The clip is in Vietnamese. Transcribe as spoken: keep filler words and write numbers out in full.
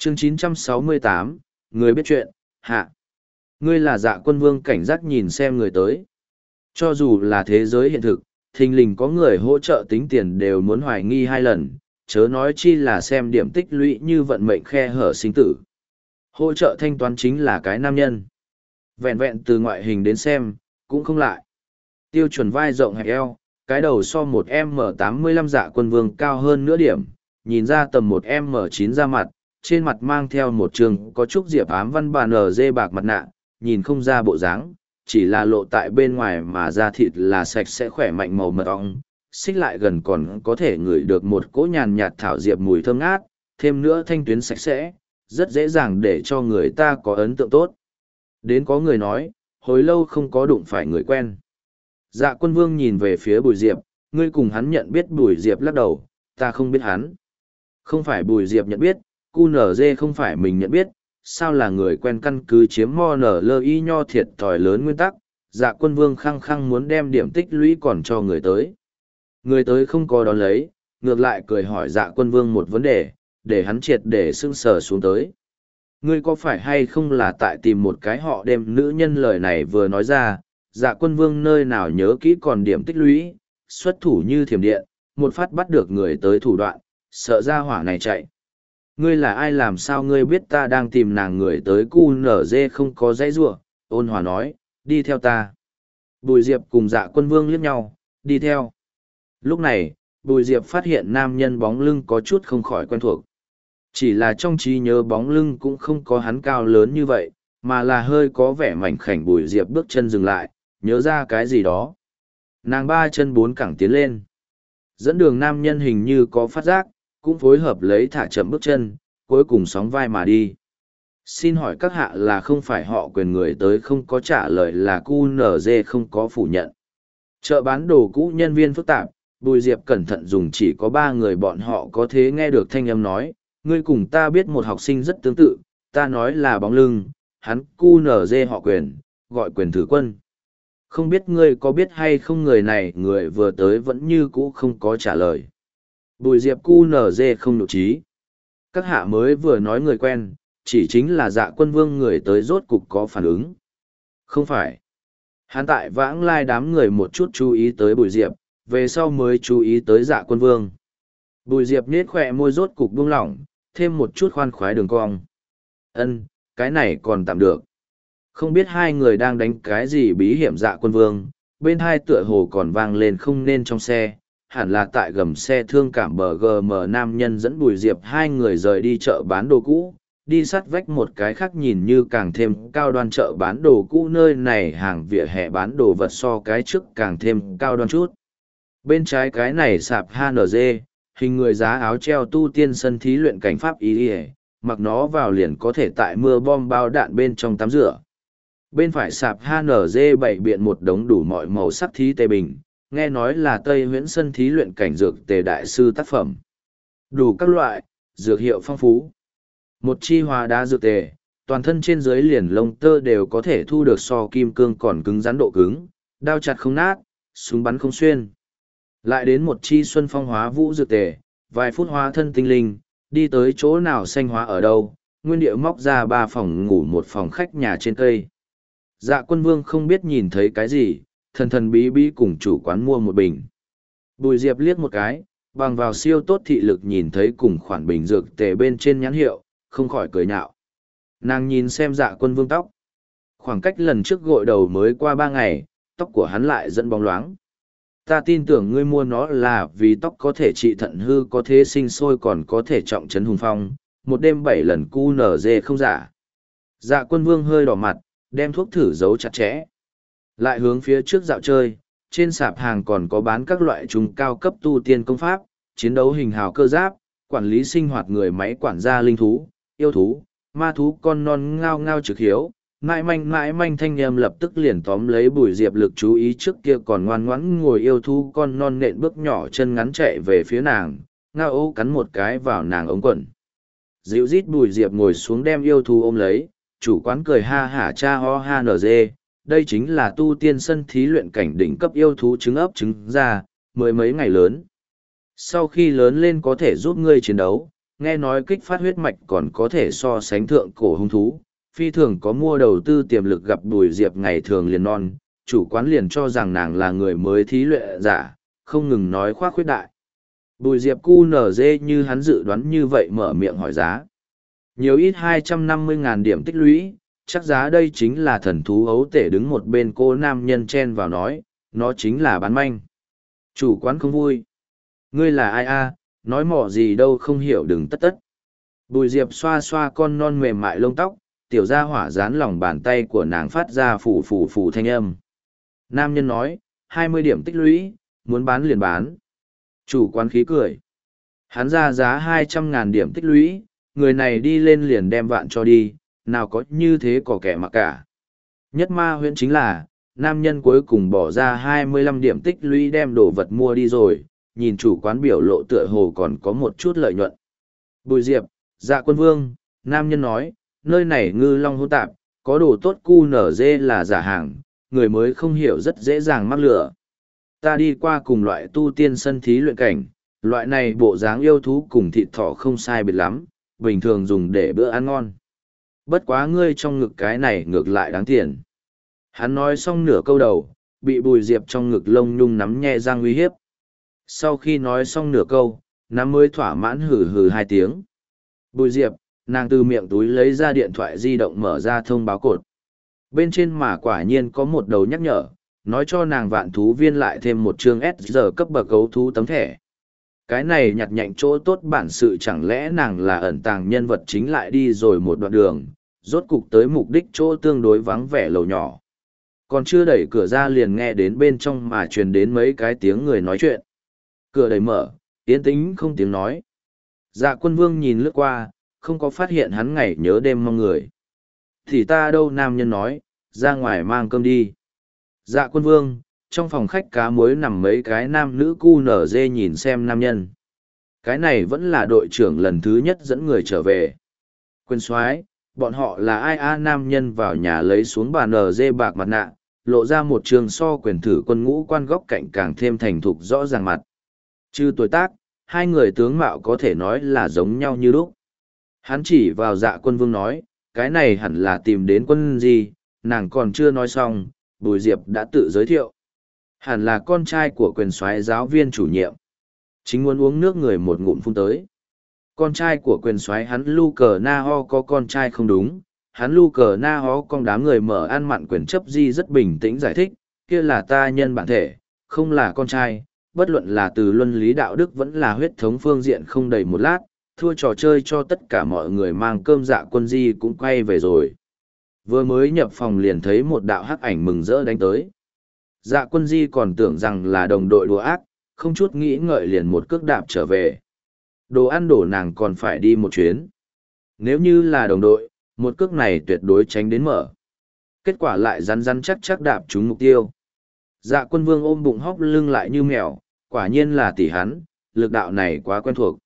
chương chín trăm sáu mươi tám, người biết chuyện, hạ. Ngươi là Dạ Quân Vương cảnh giác nhìn xem người tới. Cho dù là thế giới hiện thực, thình lình có người hỗ trợ tính tiền đều muốn hoài nghi hai lần, chớ nói chi là xem điểm tích lũy như vận mệnh khe hở sinh tử. Hỗ trợ thanh toán chính là cái nam nhân. Vẹn vẹn từ ngoại hình đến xem, cũng không lại. Tiêu chuẩn vai rộng hẹp eo, cái đầu so một M tám mươi lăm Dạ Quân Vương cao hơn nửa điểm, nhìn ra tầm một M chín ra mặt, trên mặt mang theo một trường có chút diệp ám văn bàn ở dê bạc mặt nạ, nhìn không ra bộ dáng, chỉ là lộ tại bên ngoài mà da thịt là sạch sẽ khỏe mạnh màu mật ong, xích lại gần còn có thể ngửi được một cỗ nhàn nhạt thảo diệp mùi thơm ngát, thêm nữa thanh tuyến sạch sẽ, rất dễ dàng để cho người ta có ấn tượng tốt. Đến có người nói, hồi lâu không có đụng phải người quen. Dạ Quân Vương nhìn về phía Bùi Diệp, ngươi cùng hắn nhận biết. Bùi Diệp lắc đầu, ta không biết hắn. Không phải Bùi Diệp nhận biết, cu nở dê không phải mình nhận biết, sao là người quen căn cứ chiếm mo nở lơ y nho thiệt thòi lớn nguyên tắc. Dạ Quân Vương khăng khăng muốn đem điểm tích lũy còn cho người tới. Người tới không có đón lấy, ngược lại cười hỏi Dạ Quân Vương một vấn đề, để hắn triệt để sưng sờ xuống tới. Ngươi có phải hay không là tại tìm một cái họ đem nữ nhân? Lời này vừa nói ra, Dạ Quân Vương nơi nào nhớ kỹ còn điểm tích lũy, xuất thủ như thiểm điện, một phát bắt được người tới thủ đoạn, sợ ra hỏa này chạy. Ngươi là ai? Làm sao ngươi biết ta đang tìm nàng? Người tới cu nở dê không có dãy giụa, ôn hòa nói, đi theo ta. Bùi Diệp cùng Dạ Quân Vương liếc nhau, đi theo. Lúc này, Bùi Diệp phát hiện nam nhân bóng lưng có chút không khỏi quen thuộc. Chỉ là trong trí nhớ bóng lưng cũng không có hắn cao lớn như vậy, mà là hơi có vẻ mảnh khảnh. Bùi Diệp bước chân dừng lại, nhớ ra cái gì đó. Nàng ba chân bốn cẳng tiến lên. Dẫn đường nam nhân hình như có phát giác, cũng phối hợp lấy thả chậm bước chân, cuối cùng sóng vai mà đi. Xin hỏi các hạ là không phải họ Quyền? Người tới không có trả lời là cu nở dê không có phủ nhận. Chợ bán đồ cũ nhân viên phức tạp, Bùi Diệp cẩn thận dùng chỉ có ba người bọn họ có thể nghe được thanh âm nói, ngươi cùng ta biết một học sinh rất tương tự, ta nói là bóng lưng, hắn cu nở dê họ Quyền, gọi Quyền Thử Quân. Không biết ngươi có biết hay không người này? Người vừa tới vẫn như cũ không có trả lời. Bùi Diệp cu nở dê không nhục trí. Các hạ mới vừa nói người quen, chỉ chính là Dạ Quân Vương. Người tới rốt cục có phản ứng. Không phải. Hắn tại vãng lai đám người một chút chú ý tới Bùi Diệp, về sau mới chú ý tới Dạ Quân Vương. Bùi Diệp nết khỏe môi rốt cục buông lỏng, thêm một chút khoan khoái đường cong. Ân, cái này còn tạm được. Không biết hai người đang đánh cái gì bí hiểm? Dạ Quân Vương, bên hai tựa hồ còn vang lên không nên trong xe, hẳn là tại gầm xe thương cảm. Bờ gờ mờ nam nhân dẫn Bùi Diệp hai người rời đi chợ bán đồ cũ, đi sát vách một cái khác nhìn như càng thêm cao đoan chợ bán đồ cũ. Nơi này hàng vỉa hè bán đồ vật so cái trước càng thêm cao đoan chút. Bên trái cái này sạp hát en giê, hình người giá áo treo tu tiên sân thí luyện cảnh pháp ý ỉa, mặc nó vào liền có thể tại mưa bom bao đạn bên trong tắm rửa. Bên phải sạp hát en giê bày biện một đống đủ mọi màu sắc thí tề bình, nghe nói là Tây Huyễn sân thí luyện cảnh dược tề đại sư tác phẩm. Đủ các loại, dược hiệu phong phú. Một chi hóa đá dược tề, toàn thân trên dưới liền lông tơ đều có thể thu được so kim cương còn cứng rắn độ cứng, đao chặt không nát, súng bắn không xuyên. Lại đến một chi xuân phong hóa vũ dược tề, vài phút hóa thân tinh linh, đi tới chỗ nào xanh hóa ở đâu, nguyên địa móc ra ba phòng ngủ một phòng khách nhà trên cây. Dạ Quân Vương không biết nhìn thấy cái gì, thần thần bí bí cùng chủ quán mua một bình. Bùi Diệp liếc một cái, bằng vào siêu tốt thị lực nhìn thấy cùng khoản bình dược tề bên trên nhãn hiệu, không khỏi cười nhạo. Nàng nhìn xem Dạ Quân Vương tóc. Khoảng cách lần trước gội đầu mới qua ba ngày, tóc của hắn lại dẫn bóng loáng. Ta tin tưởng ngươi mua nó là vì tóc có thể trị thận hư, có thể sinh sôi, còn có thể trọng trấn hùng phong, một đêm bảy lần cu nở dê không giả. Dạ Quân Vương hơi đỏ mặt, đem thuốc thử giấu chặt chẽ. Lại hướng phía trước dạo chơi, trên sạp hàng còn có bán các loại trùng cao cấp tu tiên công pháp, chiến đấu hình hào cơ giáp, quản lý sinh hoạt người máy, quản gia linh thú, yêu thú, ma thú con non ngao ngao trực hiếu. Mãi manh mãi manh thanh em lập tức liền tóm lấy Bùi Diệp lực chú ý. Trước kia còn ngoan ngoãn ngồi yêu thú con non nện bước nhỏ chân ngắn chạy về phía nàng, ngao ô cắn một cái vào nàng ống quần. Dịu rít Bùi Diệp ngồi xuống đem yêu thú ôm lấy, chủ quán cười ha hả cha ho ha nở dê. Đây chính là tu tiên sân thí luyện cảnh đỉnh cấp yêu thú trứng ấp trứng ra, mười mấy ngày lớn. Sau khi lớn lên có thể giúp ngươi chiến đấu, nghe nói kích phát huyết mạch còn có thể so sánh thượng cổ hung thú, phi thường có mua đầu tư tiềm lực. Gặp Bùi Diệp ngày thường liền non, chủ quán liền cho rằng nàng là người mới thí luyện giả, không ngừng nói khoác khuyết đại. Bùi Diệp cu nở dê như hắn dự đoán như vậy mở miệng hỏi giá. Nhiều ít hai trăm năm mươi ngàn điểm tích lũy, chắc giá đây chính là thần thú ấu tể. Đứng một bên cô nam nhân chen vào nói, nó chính là bán manh. Chủ quán không vui. Ngươi là ai a? Nói mỏ gì đâu không hiểu đừng tất tất. Bùi Diệp xoa xoa con non mềm mại lông tóc, tiểu gia hỏa dán lòng bàn tay của nàng phát ra phủ phủ phủ thanh âm. Nam nhân nói, hai mươi điểm tích lũy, muốn bán liền bán. Chủ quán khí cười. Hắn ra giá hai trăm ngàn điểm tích lũy, người này đi lên liền đem vạn cho đi, nào có như thế có kẻ mà cả. Nhất ma huyễn chính là, nam nhân cuối cùng bỏ ra hai mươi lăm điểm tích lũy đem đồ vật mua đi rồi, nhìn chủ quán biểu lộ tựa hồ còn có một chút lợi nhuận. Bùi Diệp, Dạ Quân Vương, nam nhân nói, nơi này ngư long hỗn tạp, có đồ tốt cu nở dê là giả hàng, người mới không hiểu rất dễ dàng mắc lửa. Ta đi qua cùng loại tu tiên sân thí luyện cảnh, loại này bộ dáng yêu thú cùng thịt thỏ không sai biệt lắm, bình thường dùng để bữa ăn ngon. Bất quá ngươi trong ngực cái này ngược lại đáng tiền. Hắn nói xong nửa câu đầu, bị Bùi Diệp trong ngực lông nhung nắm nhẹ răng uy hiếp. Sau khi nói xong nửa câu, nắm mới thỏa mãn hừ hừ hai tiếng. Bùi Diệp, nàng từ miệng túi lấy ra điện thoại di động mở ra thông báo cột. Bên trên mà quả nhiên có một đầu nhắc nhở, nói cho nàng vạn thú viên lại thêm một chương S giờ cấp bậc gấu thú tấm thẻ. Cái này nhặt nhạnh chỗ tốt bản sự, chẳng lẽ nàng là ẩn tàng nhân vật chính lại đi rồi một đoạn đường, rốt cục tới mục đích chỗ tương đối vắng vẻ lầu nhỏ. Còn chưa đẩy cửa ra liền nghe đến bên trong mà truyền đến mấy cái tiếng người nói chuyện. Cửa đẩy mở, yên tĩnh không tiếng nói. Dạ Quân Vương nhìn lướt qua, không có phát hiện hắn ngày nhớ đêm mong người. Thì ta đâu, nam nhân nói, ra ngoài mang cơm đi. Dạ Quân Vương, trong phòng khách cá muối nằm mấy cái nam nữ cu nở dê nhìn xem nam nhân. Cái này vẫn là đội trưởng lần thứ nhất dẫn người trở về. Quyền soái, bọn họ là ai a? Nam nhân vào nhà lấy xuống bà nở dê bạc mặt nạ, lộ ra một trường so quyền thử quân ngũ quan góc cạnh càng thêm thành thục rõ ràng mặt. Trừ tuổi tác, hai người tướng mạo có thể nói là giống nhau như lúc. Hắn chỉ vào Dạ Quân Vương nói, cái này hẳn là tìm đến quân gì, nàng còn chưa nói xong, Bùi Diệp đã tự giới thiệu. Hẳn là con trai của quyền soái giáo viên chủ nhiệm. Chính muốn uống nước người một ngụm phun tới. Con trai của quyền soái hắn Lu Cờ Na Ho có con trai không đúng, hắn Lu Cờ Na Ho con đám người mở ăn mặn quyền chấp di rất bình tĩnh giải thích, kia là ta nhân bản thể, không là con trai, bất luận là từ luân lý đạo đức vẫn là huyết thống phương diện không đầy một lát, thua trò chơi cho tất cả mọi người mang cơm. Dạ Quân Di cũng quay về rồi. Vừa mới nhập phòng liền thấy một đạo hắc ảnh mừng rỡ đánh tới. Dạ Quân Di còn tưởng rằng là đồng đội đùa ác, không chút nghĩ ngợi liền một cước đạp trở về. Đồ ăn đổ nàng còn phải đi một chuyến. Nếu như là đồng đội, một cước này tuyệt đối tránh đến mở. Kết quả lại rắn rắn chắc chắc đạp trúng mục tiêu. Dạ Quân Vương ôm bụng hóc lưng lại như mèo, quả nhiên là tỷ hắn, lực đạo này quá quen thuộc.